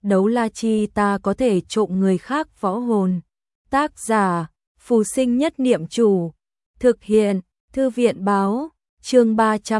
đấu la chi ta có thể trộm người khác võ hồn. Tác giả, Phù Sinh Nhất Niệm Chủ. Thực hiện, Thư viện Báo. Chương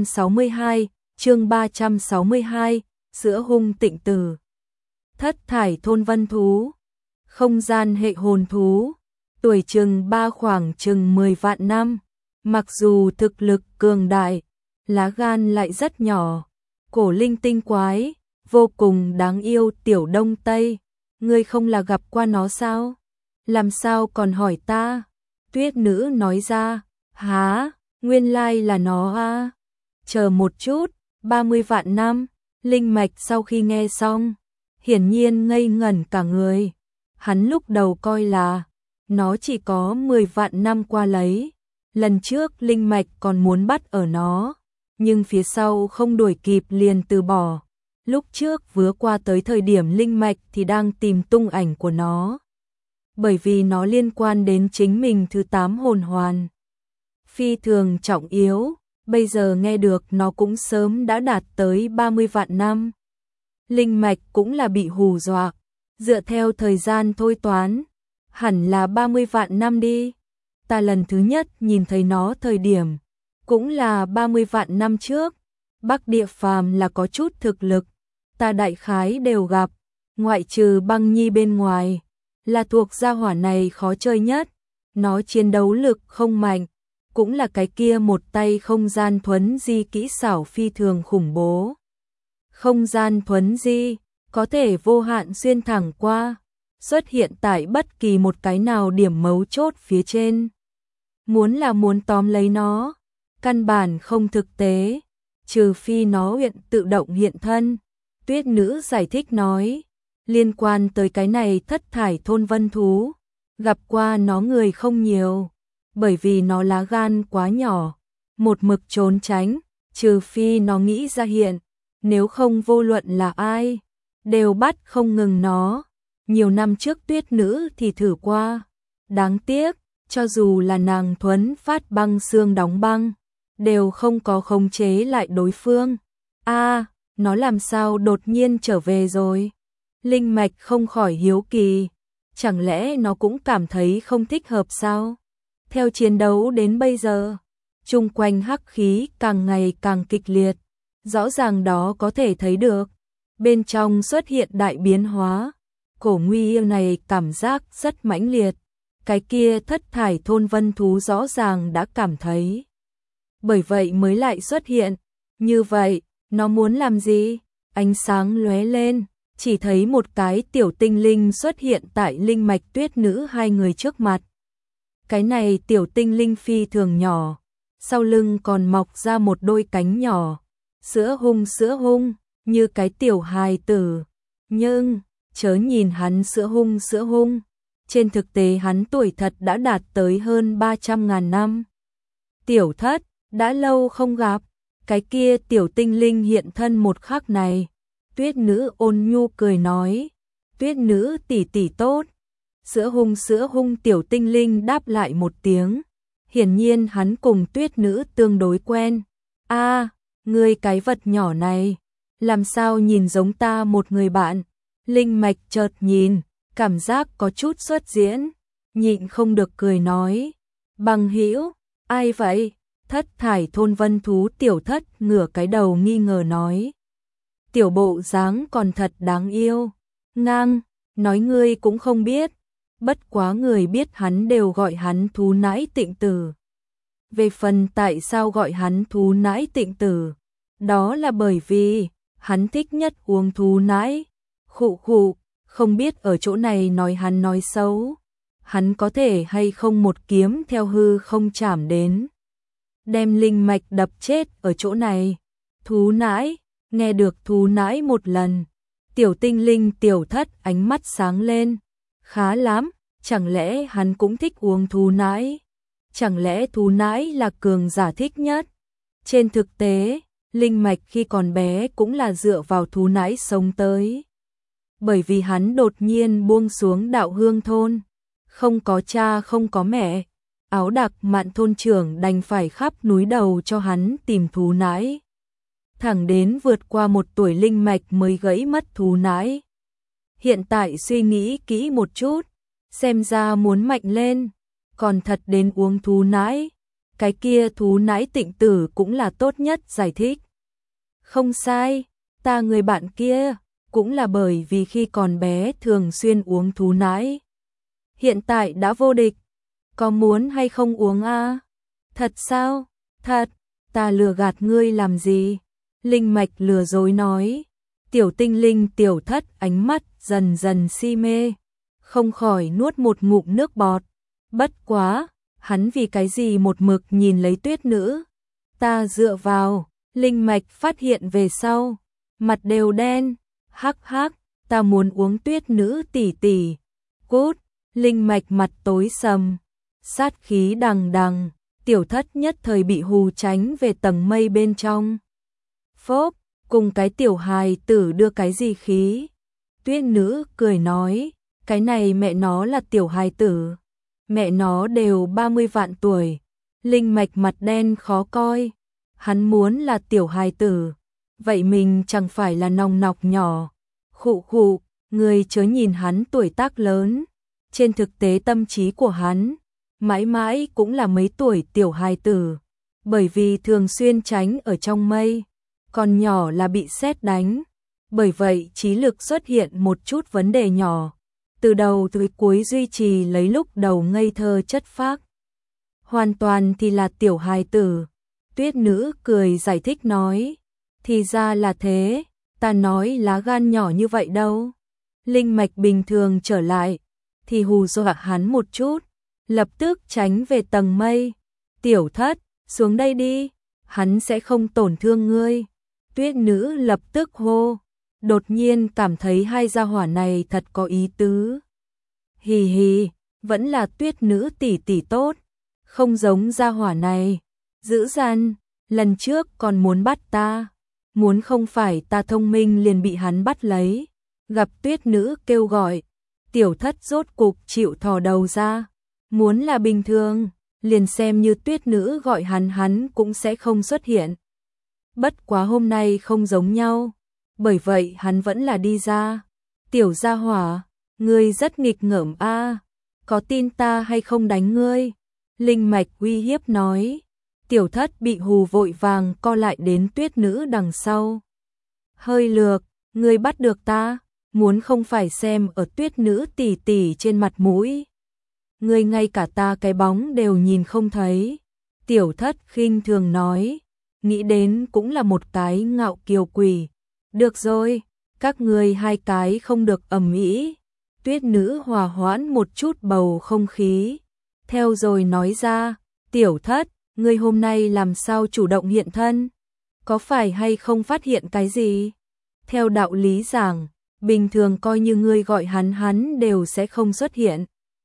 362, chương 362, Sữa hung tịnh tử. Thất thải thôn vân thú. Không gian hệ hồn thú. Tuổi chừng 3 khoảng chừng 10 vạn năm. Mặc dù thực lực cường đại, lá gan lại rất nhỏ. Cổ linh tinh quái, vô cùng đáng yêu tiểu Đông Tây. Ngươi không là gặp qua nó sao? Làm sao còn hỏi ta? Tuyết nữ nói ra. Hả? Nguyên lai là nó à? Chờ một chút, 30 vạn năm. Linh Mạch sau khi nghe xong, hiển nhiên ngây ngẩn cả người. Hắn lúc đầu coi là nó chỉ có 10 vạn năm qua lấy. Lần trước Linh Mạch còn muốn bắt ở nó, nhưng phía sau không đuổi kịp liền từ bỏ. Lúc trước vừa qua tới thời điểm Linh Mạch thì đang tìm tung ảnh của nó. Bởi vì nó liên quan đến chính mình thứ 8 hồn hoàn. Phi thường trọng yếu, bây giờ nghe được nó cũng sớm đã đạt tới 30 vạn năm. Linh Mạch cũng là bị hù dọa, dựa theo thời gian thôi toán, hẳn là 30 vạn năm đi. Ta lần thứ nhất nhìn thấy nó thời điểm, cũng là 30 vạn năm trước. Bắc địa phàm là có chút thực lực, ta đại khái đều gặp, ngoại trừ Băng Nhi bên ngoài, là thuộc gia hỏa này khó chơi nhất. Nó chiến đấu lực không mạnh, cũng là cái kia một tay không gian thuấn di kỹ xảo phi thường khủng bố. Không gian thuấn di, có thể vô hạn xuyên thẳng qua, xuất hiện tại bất kỳ một cái nào điểm mấu chốt phía trên. Muốn tóm lấy nó, căn bản không thực tế, trừ phi nó huyện tự động hiện thân. Tuyết nữ giải thích nói, liên quan tới cái này thất thải thôn vân thú, gặp qua nó người không nhiều, bởi vì nó lá gan quá nhỏ, một mực trốn tránh, trừ phi nó nghĩ ra hiện, nếu không vô luận là ai, đều bắt không ngừng nó. Nhiều năm trước Tuyết nữ thì thử qua, đáng tiếc, cho dù là nàng thuấn phát băng xương đóng băng, đều không có khống chế lại đối phương. Nó làm sao đột nhiên trở về rồi? Linh Mạch không khỏi hiếu kỳ, chẳng lẽ nó cũng cảm thấy không thích hợp sao? Theo chiến đấu đến bây giờ, chung quanh hắc khí càng ngày càng kịch liệt, rõ ràng đó có thể thấy được. Bên trong xuất hiện đại biến hóa, cổ nguy yêu này cảm giác rất mãnh liệt. Cái kia thất thải thôn vân thú rõ ràng đã cảm thấy. Bởi vậy mới lại xuất hiện. Như vậy, nó muốn làm gì? Ánh sáng lóe lên, chỉ thấy một cái tiểu tinh linh xuất hiện tại Linh Mạch Tuyết nữ hai người trước mặt. Cái này tiểu tinh linh phi thường nhỏ, sau lưng còn mọc ra một đôi cánh nhỏ. Sữa hung, như cái tiểu hài tử. Nhưng, chớ nhìn hắn sữa hung. Trên thực tế hắn tuổi thật đã đạt tới hơn 300.000 năm. Tiểu thất, đã lâu không gặp, cái kia tiểu tinh linh hiện thân một khắc này. Tuyết nữ ôn nhu cười nói, Tuyết nữ tỷ tỷ tốt. Sữa hung tiểu tinh linh đáp lại một tiếng. Hiển nhiên hắn cùng Tuyết nữ tương đối quen. Ngươi cái vật nhỏ này, làm sao nhìn giống ta một người bạn? Linh Mạch chợt nhìn, cảm giác có chút xuất diễn, nhịn không được cười nói, Bằng hữu, ai vậy? Thất thải thôn vân thú tiểu thất ngửa cái đầu nghi ngờ nói. Tiểu bộ dáng còn thật đáng yêu. Ngang, nói ngươi cũng không biết, bất quá người biết hắn đều gọi hắn thú nãi tịnh tử. Về phần tại sao gọi hắn thú nãi tịnh tử, đó là bởi vì hắn thích nhất uống thú nãi. Khụ, không biết ở chỗ này nói hắn nói xấu, hắn có thể hay không một kiếm theo hư không chảm đến, đem Linh Mạch đập chết ở chỗ này. Thú nãi, nghe được thú nãi một lần, tiểu tinh linh tiểu thất ánh mắt sáng lên. Khá lắm, chẳng lẽ hắn cũng thích uống thú nãi? Chẳng lẽ thú nãi là cường giả thích nhất? Trên thực tế, Linh Mạch khi còn bé cũng là dựa vào thú nãi sống tới. Bởi vì hắn đột nhiên buông xuống Đạo Hương thôn, không có cha không có mẹ, Áo Đặc Mạn thôn trưởng đành phải khắp núi đầu cho hắn tìm thú nãi. Thẳng đến vượt qua 1 tuổi Linh Mạch mới gãy mất thú nãi. hiện tại suy nghĩ kỹ một chút, xem ra muốn mạnh lên, còn thật đến uống thú nãi. Cái kia thú nãi Tịnh Tử cũng là tốt nhất giải thích. Không sai, ta người bạn kia, cũng là bởi vì khi còn bé thường xuyên uống thú nãi. Hiện tại đã vô địch, có muốn hay không uống a? Thật sao? Thật, ta lừa gạt ngươi làm gì? Linh Mạch lừa dối nói. Tiểu tinh linh Tiểu Thất ánh mắt dần dần si mê, không khỏi nuốt một ngụm nước bọt. Bất quá, hắn vì cái gì một mực nhìn lấy Tuyết Nữ? Ta dựa vào, Linh Mạch phát hiện về sau, mặt đều đen. Hắc hắc, ta muốn uống Tuyết Nữ tỷ tỷ. Cút, Linh Mạch mặt tối sầm, sát khí đằng đằng. Tiểu Thất nhất thời bị hù tránh về tầng mây bên trong. Phốp, cùng cái tiểu hài tử đưa cái gì khí? Tuyết Nữ cười nói, cái này mẹ nó là tiểu hài tử. Mẹ nó đều 30 vạn tuổi. Linh Mạch mặt đen khó coi. Hắn muốn là tiểu hài tử, vậy mình chẳng phải là nòng nọc nhỏ. Khụ khụ, người chớ nhìn hắn tuổi tác lớn. Trên thực tế tâm trí của hắn mãi mãi cũng là mấy tuổi tiểu hài tử, bởi vì thường xuyên tránh ở trong mây, còn nhỏ là bị sét đánh, bởi vậy trí lực xuất hiện một chút vấn đề nhỏ, từ đầu tới cuối duy trì lấy lúc đầu ngây thơ chất phác. Hoàn toàn thì là tiểu hài tử. Tuyết Nữ cười giải thích nói, thì ra là thế, ta nói lá gan nhỏ như vậy đâu. Linh Mạch bình thường trở lại, thì hù dọa hắn một chút, lập tức tránh về tầng mây. Tiểu Thất, xuống đây đi, hắn sẽ không tổn thương ngươi. Tuyết Nữ lập tức hô, đột nhiên cảm thấy hai gia hỏa này thật có ý tứ. Hì hì, vẫn là Tuyết Nữ tỷ tỷ tốt, không giống gia hỏa này. Dữ dằn, lần trước còn muốn bắt ta, muốn không phải ta thông minh liền bị hắn bắt lấy. Gặp Tuyết Nữ kêu gọi, Tiểu Thất rốt cục chịu thò đầu ra. Muốn là bình thường, liền xem như Tuyết Nữ gọi hắn cũng sẽ không xuất hiện. Bất quá hôm nay không giống nhau, bởi vậy hắn vẫn là đi ra. Tiểu gia hỏa, ngươi rất nghịch ngợm a, có tin ta hay không đánh ngươi? Linh Mạch uy hiếp nói. Tiểu Thất bị hù vội vàng co lại đến Tuyết Nữ đằng sau. Hơi lược, ngươi bắt được ta, muốn không phải xem ở Tuyết Nữ tỷ tỷ trên mặt mũi. Ngươi ngay cả ta cái bóng đều nhìn không thấy. Tiểu Thất khinh thường nói, nghĩ đến cũng là một cái ngạo kiều quỷ. Được rồi, các ngươi hai cái không được ầm ĩ. Tuyết Nữ hòa hoãn một chút bầu không khí, theo rồi nói ra, Tiểu Thất, ngươi hôm nay làm sao chủ động hiện thân? Có phải hay không phát hiện cái gì? Theo đạo lý giảng, bình thường coi như ngươi gọi hắn đều sẽ không xuất hiện.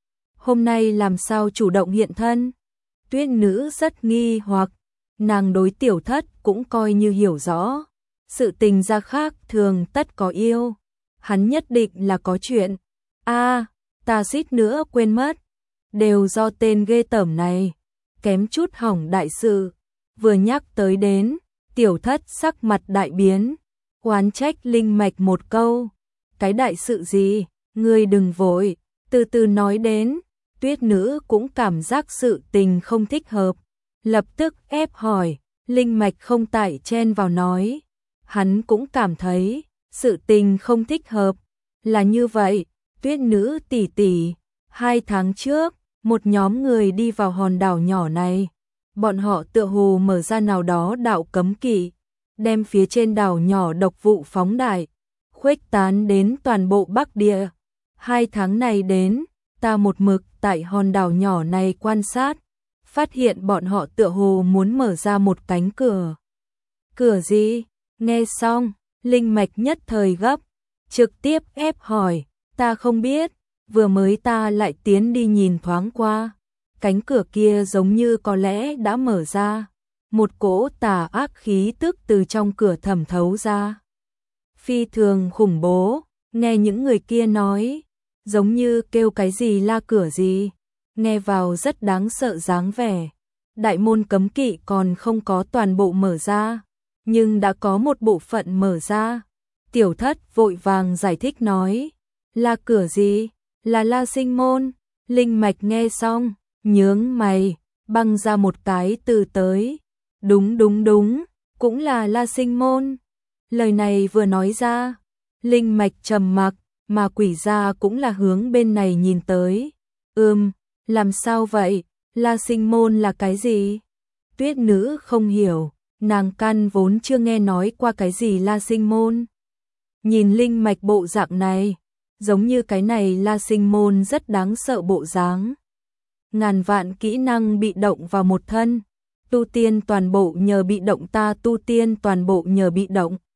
Hôm nay làm sao chủ động hiện thân? Tuyết Nữ rất nghi hoặc, nàng đối Tiểu Thất cũng coi như hiểu rõ. Sự tình ra khác thường tất có yêu, hắn nhất định là có chuyện. A, ta suýt nữa quên mất, đều do tên ghê tởm này, kém chút hỏng đại sự. Vừa nhắc tới đến, Tiểu Thất sắc mặt đại biến, oán trách Linh Mạch một câu. Cái đại sự gì, ngươi đừng vội, từ từ nói đến. Tuyết Nữ cũng cảm giác sự tình không thích hợp, lập tức ép hỏi. Linh Mạch không tại chen vào nói, hắn cũng cảm thấy sự tình không thích hợp. Là như vậy, Tuyết Nữ tỷ tỷ, 2 tháng trước, một nhóm người đi vào hòn đảo nhỏ này. Bọn họ tựa hồ mở ra nào đó đạo cấm kỵ, đem phía trên đảo nhỏ độc vụ phóng đại, khuếch tán đến toàn bộ Bắc Địa. 2 tháng này đến, ta một mực tại hòn đảo nhỏ này quan sát, phát hiện bọn họ tựa hồ muốn mở ra một cánh cửa. Cửa gì? Nghe xong, Linh Mạch nhất thời gấp, trực tiếp ép hỏi, ta không biết, vừa mới ta lại tiến đi nhìn thoáng qua. Cánh cửa kia giống như có lẽ đã mở ra, một cỗ tà ác khí tức từ trong cửa thẩm thấu ra. Phi thường khủng bố, nghe những người kia nói, giống như kêu cái gì la cửa gì, nghe vào rất đáng sợ dáng vẻ. Đại môn cấm kỵ còn không có toàn bộ mở ra, nhưng đã có một bộ phận mở ra. Tiểu Thất vội vàng giải thích nói, là cửa gì? Là La Sinh Môn. Linh Mạch nghe xong, nhướng mày, băng ra một cái từ tới. Đúng đúng đúng, cũng là La Sinh Môn. Lời này vừa nói ra, Linh Mạch trầm mặc, mà quỷ gia cũng là hướng bên này nhìn tới. Làm sao vậy? La Sinh Môn là cái gì? Tuyết nữ không hiểu, nàng căn vốn chưa nghe nói qua cái gì La Sinh Môn. Nhìn Linh Mạch bộ dạng này, giống như cái này La Sinh Môn rất đáng sợ bộ dáng. Ngàn vạn kỹ năng bị động vào một thân, tu tiên toàn bộ nhờ bị động, ta tu tiên toàn bộ nhờ bị động.